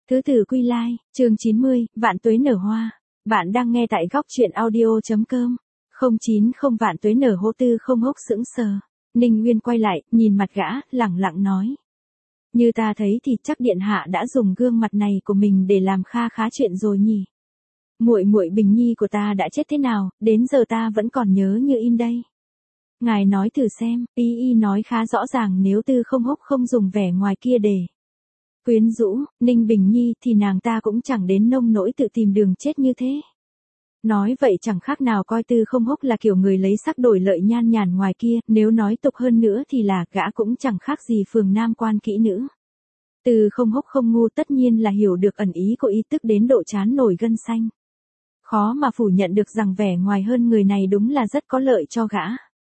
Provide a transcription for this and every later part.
Thứ Tử Quy Lai, chương 90, Vạn Tuế Nở Hoa. Bạn đang nghe tại góc truyện audio.com. 090 Vạn Tuế Nở Hô. Tư Không Hốc sững sờ. Ninh Nguyên quay lại, nhìn mặt gã, lẳng lặng nói. Như ta thấy thì chắc điện hạ đã dùng gương mặt này của mình để làm kha khá chuyện rồi nhỉ. Muội muội Bình Nhi của ta đã chết thế nào, đến giờ ta vẫn còn nhớ như in đây. Ngài nói thử xem, y nói khá rõ ràng nếu Tư Không Hốc không dùng vẻ ngoài kia để quyến rũ Ninh Bình Nhi thì nàng ta cũng chẳng đến nông nỗi tự tìm đường chết như thế. Nói vậy chẳng khác nào coi Tư Không Hốc là kiểu người lấy sắc đổi lợi nhan nhản ngoài kia, nếu nói tục hơn nữa thì là gã cũng chẳng khác gì phường nam quan kỹ nữ. Tư Không Hốc không ngu, tất nhiên là hiểu được ẩn ý của y, tức đến độ chán nổi gân xanh. Khó mà phủ nhận được rằng vẻ ngoài hơn người này đúng là rất có lợi cho gã.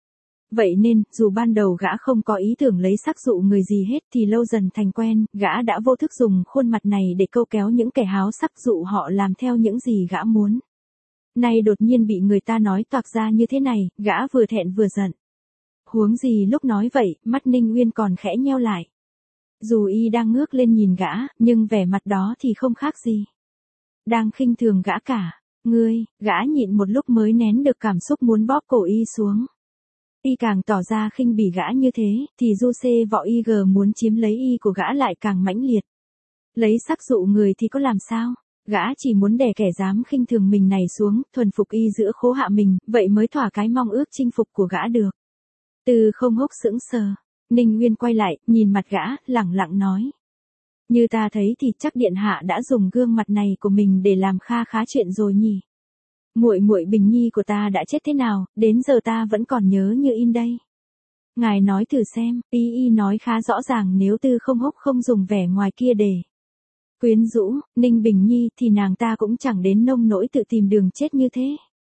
Vậy nên, dù ban đầu gã không có ý tưởng lấy sắc dụ người gì hết thì lâu dần thành quen, gã đã vô thức dùng khuôn mặt này để câu kéo những kẻ háo sắc dụ họ làm theo những gì gã muốn. Nay đột nhiên bị người ta nói toạc ra như thế này, gã vừa thẹn vừa giận. Huống gì lúc nói vậy, mắt Ninh Nguyên còn khẽ nheo lại. Dù y đang ngước lên nhìn gã, nhưng vẻ mặt đó thì không khác gì đang khinh thường gã cả. Ngươi, gã nhịn một lúc mới nén được cảm xúc muốn bóp cổ y xuống. Y càng tỏ ra khinh bỉ gã như thế, thì du xê vọ y muốn chiếm lấy y của gã lại càng mãnh liệt. Lấy sắc dụ người thì có làm sao? Gã chỉ muốn đè kẻ dám khinh thường mình này xuống, thuần phục y giữa khố hạ mình, vậy mới thỏa cái mong ước chinh phục của gã được. Tư Không Hốc sững sờ. Ninh Nguyên quay lại, nhìn mặt gã, lẳng lặng nói. Như ta thấy thì chắc điện hạ đã dùng gương mặt này của mình để làm kha khá chuyện rồi nhỉ. Muội muội Bình Nhi của ta đã chết thế nào, đến giờ ta vẫn còn nhớ như in đây. Ngài nói thử xem, y nói khá rõ ràng nếu Tư Không Hốc không dùng vẻ ngoài kia để quyến rũ Ninh Bình Nhi thì nàng ta cũng chẳng đến nông nỗi tự tìm đường chết như thế.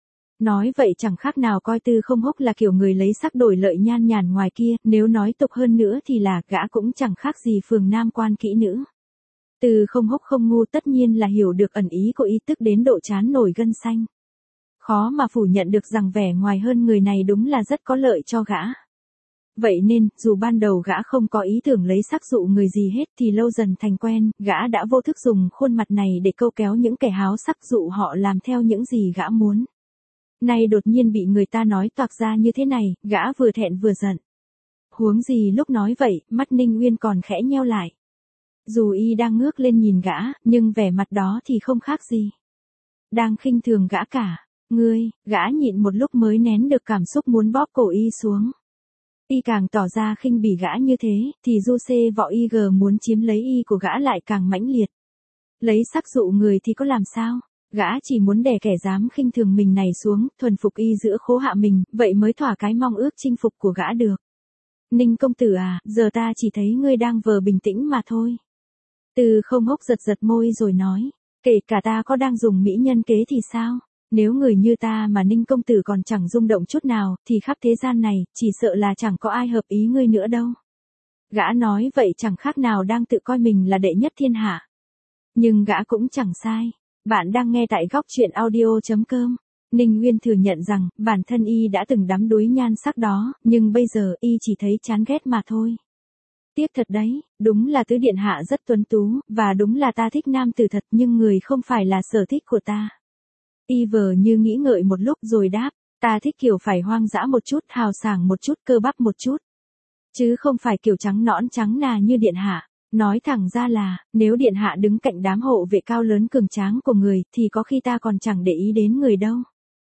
Nói vậy chẳng khác nào coi Tư Không Hốc là kiểu người lấy sắc đổi lợi nhan nhản ngoài kia, nếu nói tục hơn nữa thì là gã cũng chẳng khác gì phường nam quan kỹ nữ. Tư Không Hốc không ngu, tất nhiên là hiểu được ẩn ý của y, tức đến độ chán nổi gân xanh. Khó mà phủ nhận được rằng vẻ ngoài hơn người này đúng là rất có lợi cho gã. Vậy nên, dù ban đầu gã không có ý tưởng lấy sắc dụ người gì hết thì lâu dần thành quen, gã đã vô thức dùng khuôn mặt này để câu kéo những kẻ háo sắc dụ họ làm theo những gì gã muốn. Nay đột nhiên bị người ta nói toạc ra như thế này, gã vừa thẹn vừa giận. Huống gì lúc nói vậy, mắt Ninh Nguyên còn khẽ nheo lại. Dù y đang ngước lên nhìn gã, nhưng vẻ mặt đó thì không khác gì đang khinh thường gã cả. Ngươi, gã nhịn một lúc mới nén được cảm xúc muốn bóp cổ y xuống. Y càng tỏ ra khinh bỉ gã như thế, thì du xê vọ y muốn chiếm lấy y của gã lại càng mãnh liệt. Lấy sắc dụ người thì có làm sao? Gã chỉ muốn đè kẻ dám khinh thường mình này xuống, thuần phục y giữa khố hạ mình, vậy mới thỏa cái mong ước chinh phục của gã được. Ninh công tử à, giờ ta chỉ thấy ngươi đang vờ bình tĩnh mà thôi. Tư Không Hốc giật giật môi rồi nói, kể cả ta có đang dùng mỹ nhân kế thì sao? Nếu người như ta mà Ninh công tử còn chẳng rung động chút nào, thì khắp thế gian này, chỉ sợ là chẳng có ai hợp ý ngươi nữa đâu. Gã nói vậy chẳng khác nào đang tự coi mình là đệ nhất thiên hạ. Nhưng gã cũng chẳng sai. Bạn đang nghe tại góc truyện audio.com. Ninh Nguyên thừa nhận rằng, bản thân y đã từng đắm đuối nhan sắc đó, nhưng bây giờ y chỉ thấy chán ghét mà thôi. Tiếc thật đấy, đúng là tứ điện hạ rất tuấn tú, và đúng là ta thích nam tử thật, nhưng người không phải là sở thích của ta. Y vờ như nghĩ ngợi một lúc rồi đáp, ta thích kiểu phải hoang dã một chút, hào sảng một chút, cơ bắp một chút. Chứ không phải kiểu trắng nõn trắng nà như điện hạ. Nói thẳng ra là, nếu điện hạ đứng cạnh đám hộ vệ cao lớn cường tráng của người, thì có khi ta còn chẳng để ý đến người đâu.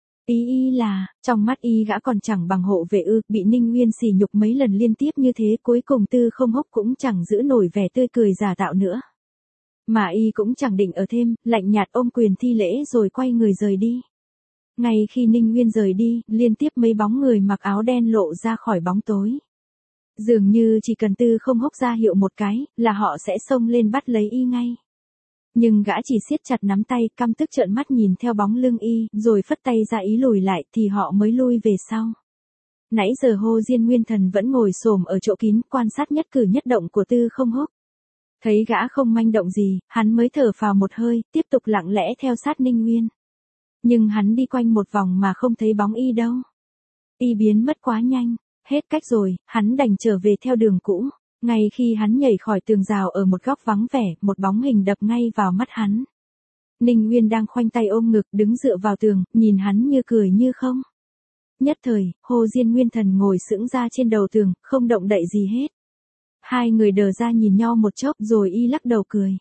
Y là, trong mắt y gã còn chẳng bằng hộ vệ ư, bị Ninh Nguyên sỉ nhục mấy lần liên tiếp như thế, cuối cùng Tư Không Hốc cũng chẳng giữ nổi vẻ tươi cười giả tạo nữa. Mà y cũng chẳng định ở thêm, lạnh nhạt ôm quyền thi lễ rồi quay người rời đi. Ngay khi Ninh Nguyên rời đi, liên tiếp mấy bóng người mặc áo đen lộ ra khỏi bóng tối. Dường như chỉ cần Tư Không Hốc ra hiệu một cái, là họ sẽ xông lên bắt lấy y ngay. Nhưng gã chỉ siết chặt nắm tay, căm tức trợn mắt nhìn theo bóng lưng y, rồi phất tay ra ý lùi lại, thì họ mới lui về sau. Nãy giờ Hồ Diên Nguyên Thần vẫn ngồi xổm ở chỗ kín, quan sát nhất cử nhất động của Tư Không Hốc. Thấy gã không manh động gì, hắn mới thở phào một hơi, tiếp tục lặng lẽ theo sát Ninh Nguyên. Nhưng hắn đi quanh một vòng mà không thấy bóng y đâu. Y biến mất quá nhanh. Hết cách rồi, hắn đành trở về theo đường cũ. Ngay khi hắn nhảy khỏi tường rào ở một góc vắng vẻ, một bóng hình đập ngay vào mắt hắn. Ninh Nguyên đang khoanh tay ôm ngực đứng dựa vào tường, nhìn hắn như cười như không. Nhất thời, Hồ Diên Nguyên Thần ngồi sững ra trên đầu tường, không động đậy gì hết. Hai người đờ ra nhìn nhau một chốc rồi y lắc đầu cười.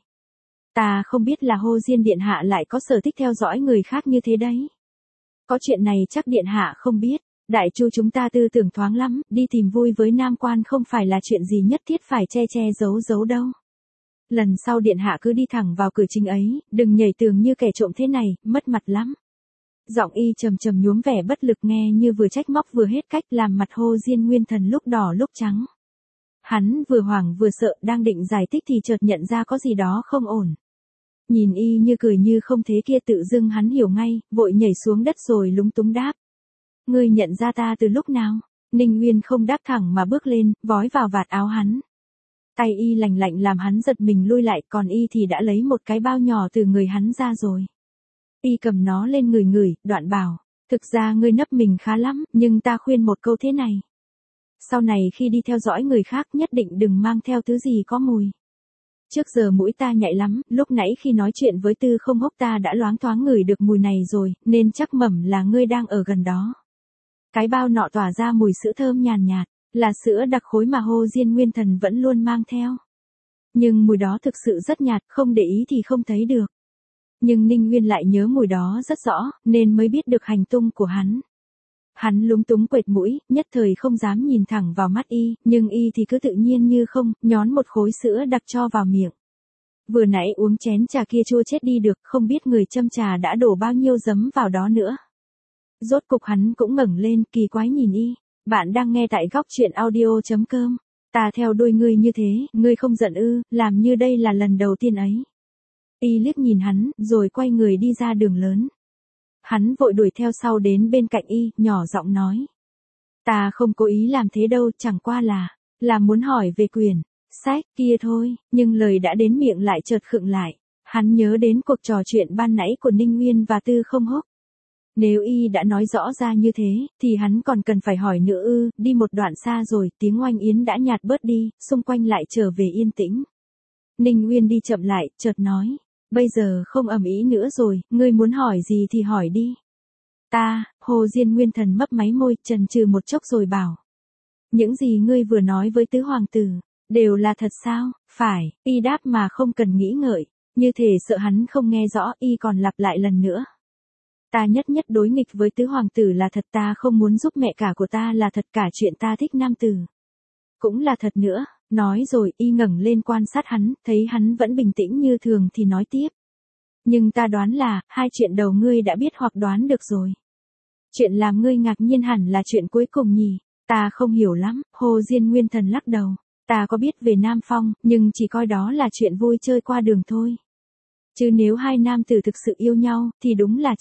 Ta không biết là Hồ Diên Điện Hạ lại có sở thích theo dõi người khác như thế đấy. Có chuyện này chắc Điện Hạ không biết. Đại chu chúng ta tư tưởng thoáng lắm, đi tìm vui với nam quan không phải là chuyện gì nhất thiết phải che che giấu giấu đâu. Lần sau Điện Hạ cứ đi thẳng vào cửa chính ấy, đừng nhảy tường như kẻ trộm thế này, mất mặt lắm. Giọng y trầm trầm nhuốm vẻ bất lực nghe như vừa trách móc vừa hết cách làm mặt Hồ Diên Nguyên Thần lúc đỏ lúc trắng. Hắn vừa hoảng vừa sợ đang định giải thích thì chợt nhận ra có gì đó không ổn. Nhìn y như cười như không thế kia tự dưng hắn hiểu ngay, vội nhảy xuống đất rồi lúng túng đáp. Ngươi nhận ra ta từ lúc nào? Ninh Nguyên không đáp thẳng mà bước lên, vói vào vạt áo hắn. Tay y lành lạnh làm hắn giật mình lui lại, còn y thì đã lấy một cái bao nhỏ từ người hắn ra rồi. Y cầm nó lên ngửi ngửi, đoạn bảo, thực ra ngươi nấp mình khá lắm, nhưng ta khuyên một câu thế này. Sau này khi đi theo dõi người khác nhất định đừng mang theo thứ gì có mùi. Trước giờ mũi ta nhạy lắm, lúc nãy khi nói chuyện với Tư Không Hốc ta đã loáng thoáng ngửi được mùi này rồi, nên chắc mẩm là ngươi đang ở gần đó. Cái bao nọ tỏa ra mùi sữa thơm nhàn nhạt, là sữa đặc khối mà Hồ Diên Nguyên Thần vẫn luôn mang theo. Nhưng mùi đó thực sự rất nhạt, không để ý thì không thấy được. Nhưng Ninh Nguyên lại nhớ mùi đó rất rõ, nên mới biết được hành tung của hắn. Hắn lúng túng quệt mũi, nhất thời không dám nhìn thẳng vào mắt y, nhưng y thì cứ tự nhiên như không, nhón một khối sữa đặc cho vào miệng. Vừa nãy uống chén trà kia chua chết đi được, không biết người châm trà đã đổ bao nhiêu giấm vào đó nữa. Rốt cục hắn cũng ngẩng lên, kỳ quái nhìn y. Bạn đang nghe tại góc truyện audio.com. Ta theo đuôi ngươi như thế, ngươi không giận ư, làm như đây là lần đầu tiên ấy. Y liếc nhìn hắn, rồi quay người đi ra đường lớn. Hắn vội đuổi theo sau đến bên cạnh y, nhỏ giọng nói. Ta không cố ý làm thế đâu, chẳng qua là muốn hỏi về quyển sách kia thôi, nhưng lời đã đến miệng lại chợt khựng lại. Hắn nhớ đến cuộc trò chuyện ban nãy của Ninh Nguyên và Tư Không Hốc. Nếu y đã nói rõ ra như thế, thì hắn còn cần phải hỏi nữa ư, đi một đoạn xa rồi, tiếng oanh yến đã nhạt bớt đi, xung quanh lại trở về yên tĩnh. Ninh Nguyên đi chậm lại, chợt nói, bây giờ không ầm ĩ nữa rồi, ngươi muốn hỏi gì thì hỏi đi. Hồ Diên Nguyên Thần mấp máy môi, chần chừ một chốc rồi bảo. Những gì ngươi vừa nói với tứ hoàng tử, đều là thật sao? Phải, y đáp mà không cần nghĩ ngợi, như thể sợ hắn không nghe rõ, y còn lặp lại lần nữa. Ta nhất đối nghịch với tứ hoàng tử là thật, ta không muốn giúp mẹ cả của ta là thật, cả chuyện ta thích nam tử cũng là thật nữa. Nói rồi y ngẩng lên quan sát hắn, thấy hắn vẫn bình tĩnh như thường thì nói tiếp. Nhưng ta đoán là, hai chuyện đầu ngươi đã biết hoặc đoán được rồi. Chuyện làm ngươi ngạc nhiên hẳn là chuyện cuối cùng nhỉ? Ta không hiểu lắm, Hồ Diên Nguyên Thần lắc đầu. Ta có biết về Nam Phong, nhưng chỉ coi đó là chuyện vui chơi qua đường thôi. Chứ nếu hai nam tử thực sự yêu nhau, thì đúng là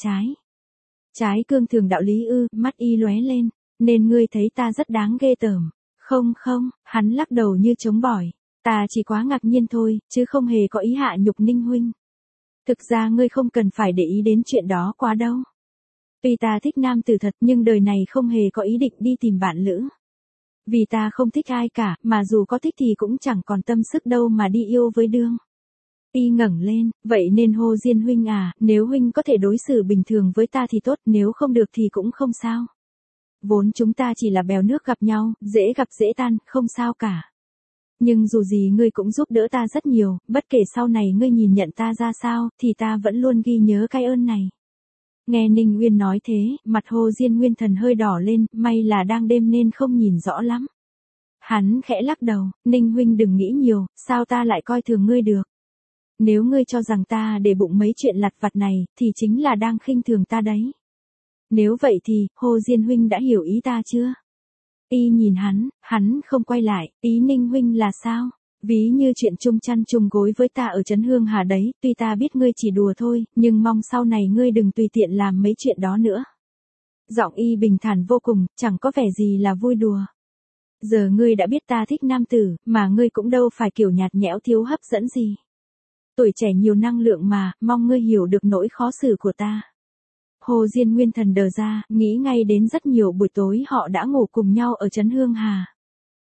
trái cương thường đạo lý ư, mắt y lóe lên, nên ngươi thấy ta rất đáng ghê tởm. Không, hắn lắc đầu như chống bỏi. Ta chỉ quá ngạc nhiên thôi, chứ không hề có ý hạ nhục Ninh huynh. Thực ra ngươi không cần phải để ý đến chuyện đó quá đâu. Tuy ta thích nam tử thật nhưng đời này không hề có ý định đi tìm bạn lữ. Vì ta không thích ai cả, mà dù có thích thì cũng chẳng còn tâm sức đâu mà đi yêu với đương. Y ngẩng lên, vậy nên Hồ Diên huynh à, nếu huynh có thể đối xử bình thường với ta thì tốt, nếu không được thì cũng không sao. Vốn chúng ta chỉ là bèo nước gặp nhau, dễ gặp dễ tan, không sao cả. Nhưng dù gì ngươi cũng giúp đỡ ta rất nhiều, bất kể sau này ngươi nhìn nhận ta ra sao, thì ta vẫn luôn ghi nhớ cái ơn này. Nghe Ninh Nguyên nói thế, mặt Hồ Diên Nguyên Thần hơi đỏ lên, may là đang đêm nên không nhìn rõ lắm. Hắn khẽ lắc đầu, Ninh huynh đừng nghĩ nhiều, sao ta lại coi thường ngươi được. Nếu ngươi cho rằng ta để bụng mấy chuyện lặt vặt này, thì chính là đang khinh thường ta đấy. Nếu vậy thì, Hồ Diên huynh đã hiểu ý ta chưa? Y nhìn hắn không quay lại, ý Ninh huynh là sao? Ví như chuyện chung chăn chung gối với ta ở Trấn Hương Hà đấy, tuy ta biết ngươi chỉ đùa thôi, nhưng mong sau này ngươi đừng tùy tiện làm mấy chuyện đó nữa. Giọng y bình thản vô cùng, chẳng có vẻ gì là vui đùa. Giờ ngươi đã biết ta thích nam tử, mà ngươi cũng đâu phải kiểu nhạt nhẽo thiếu hấp dẫn gì. Tuổi trẻ nhiều năng lượng mà, mong ngươi hiểu được nỗi khó xử của ta. Hồ Diên Nguyên Thần đờ ra, nghĩ ngay đến rất nhiều buổi tối họ đã ngủ cùng nhau ở Trấn Hương Hà.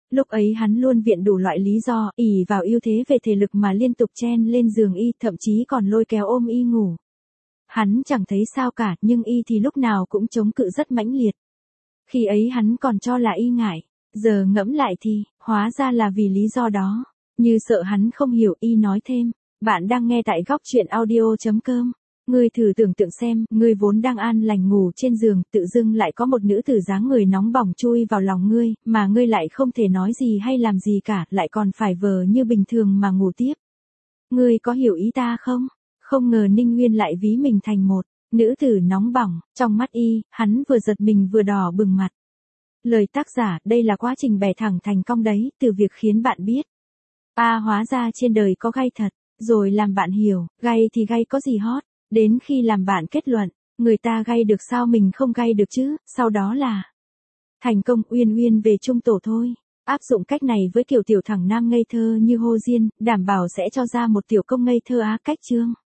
Lúc ấy hắn luôn viện đủ loại lý do, ỷ vào ưu thế về thể lực mà liên tục chen lên giường y, thậm chí còn lôi kéo ôm y ngủ. Hắn chẳng thấy sao cả, nhưng y thì lúc nào cũng chống cự rất mãnh liệt. Khi ấy hắn còn cho là y ngại, giờ ngẫm lại thì, hóa ra là vì lý do đó. Như sợ hắn không hiểu, y nói thêm, bạn đang nghe tại góc truyện audio.com. Ngươi thử tưởng tượng xem, ngươi vốn đang an lành ngủ trên giường, tự dưng lại có một nữ tử dáng người nóng bỏng chui vào lòng ngươi, mà ngươi lại không thể nói gì hay làm gì cả, lại còn phải vờ như bình thường mà ngủ tiếp. Ngươi có hiểu ý ta không? Không ngờ Ninh Nguyên lại ví mình thành một nữ tử nóng bỏng, trong mắt y, hắn vừa giật mình vừa đỏ bừng mặt. Lời tác giả, đây là quá trình bẻ thẳng thành cong đấy, từ việc khiến bạn biết. Hóa ra trên đời có gay thật, rồi làm bạn hiểu, gay thì gay có gì hot, đến khi làm bạn kết luận, người ta gay được sao mình không gay được chứ, sau đó là thành công. Uyên Uyên về chung tổ thôi. Áp dụng cách này với kiểu tiểu thẳng nam ngây thơ như Hồ Diên, đảm bảo sẽ cho ra một tiểu công ngây thơ á cách chương.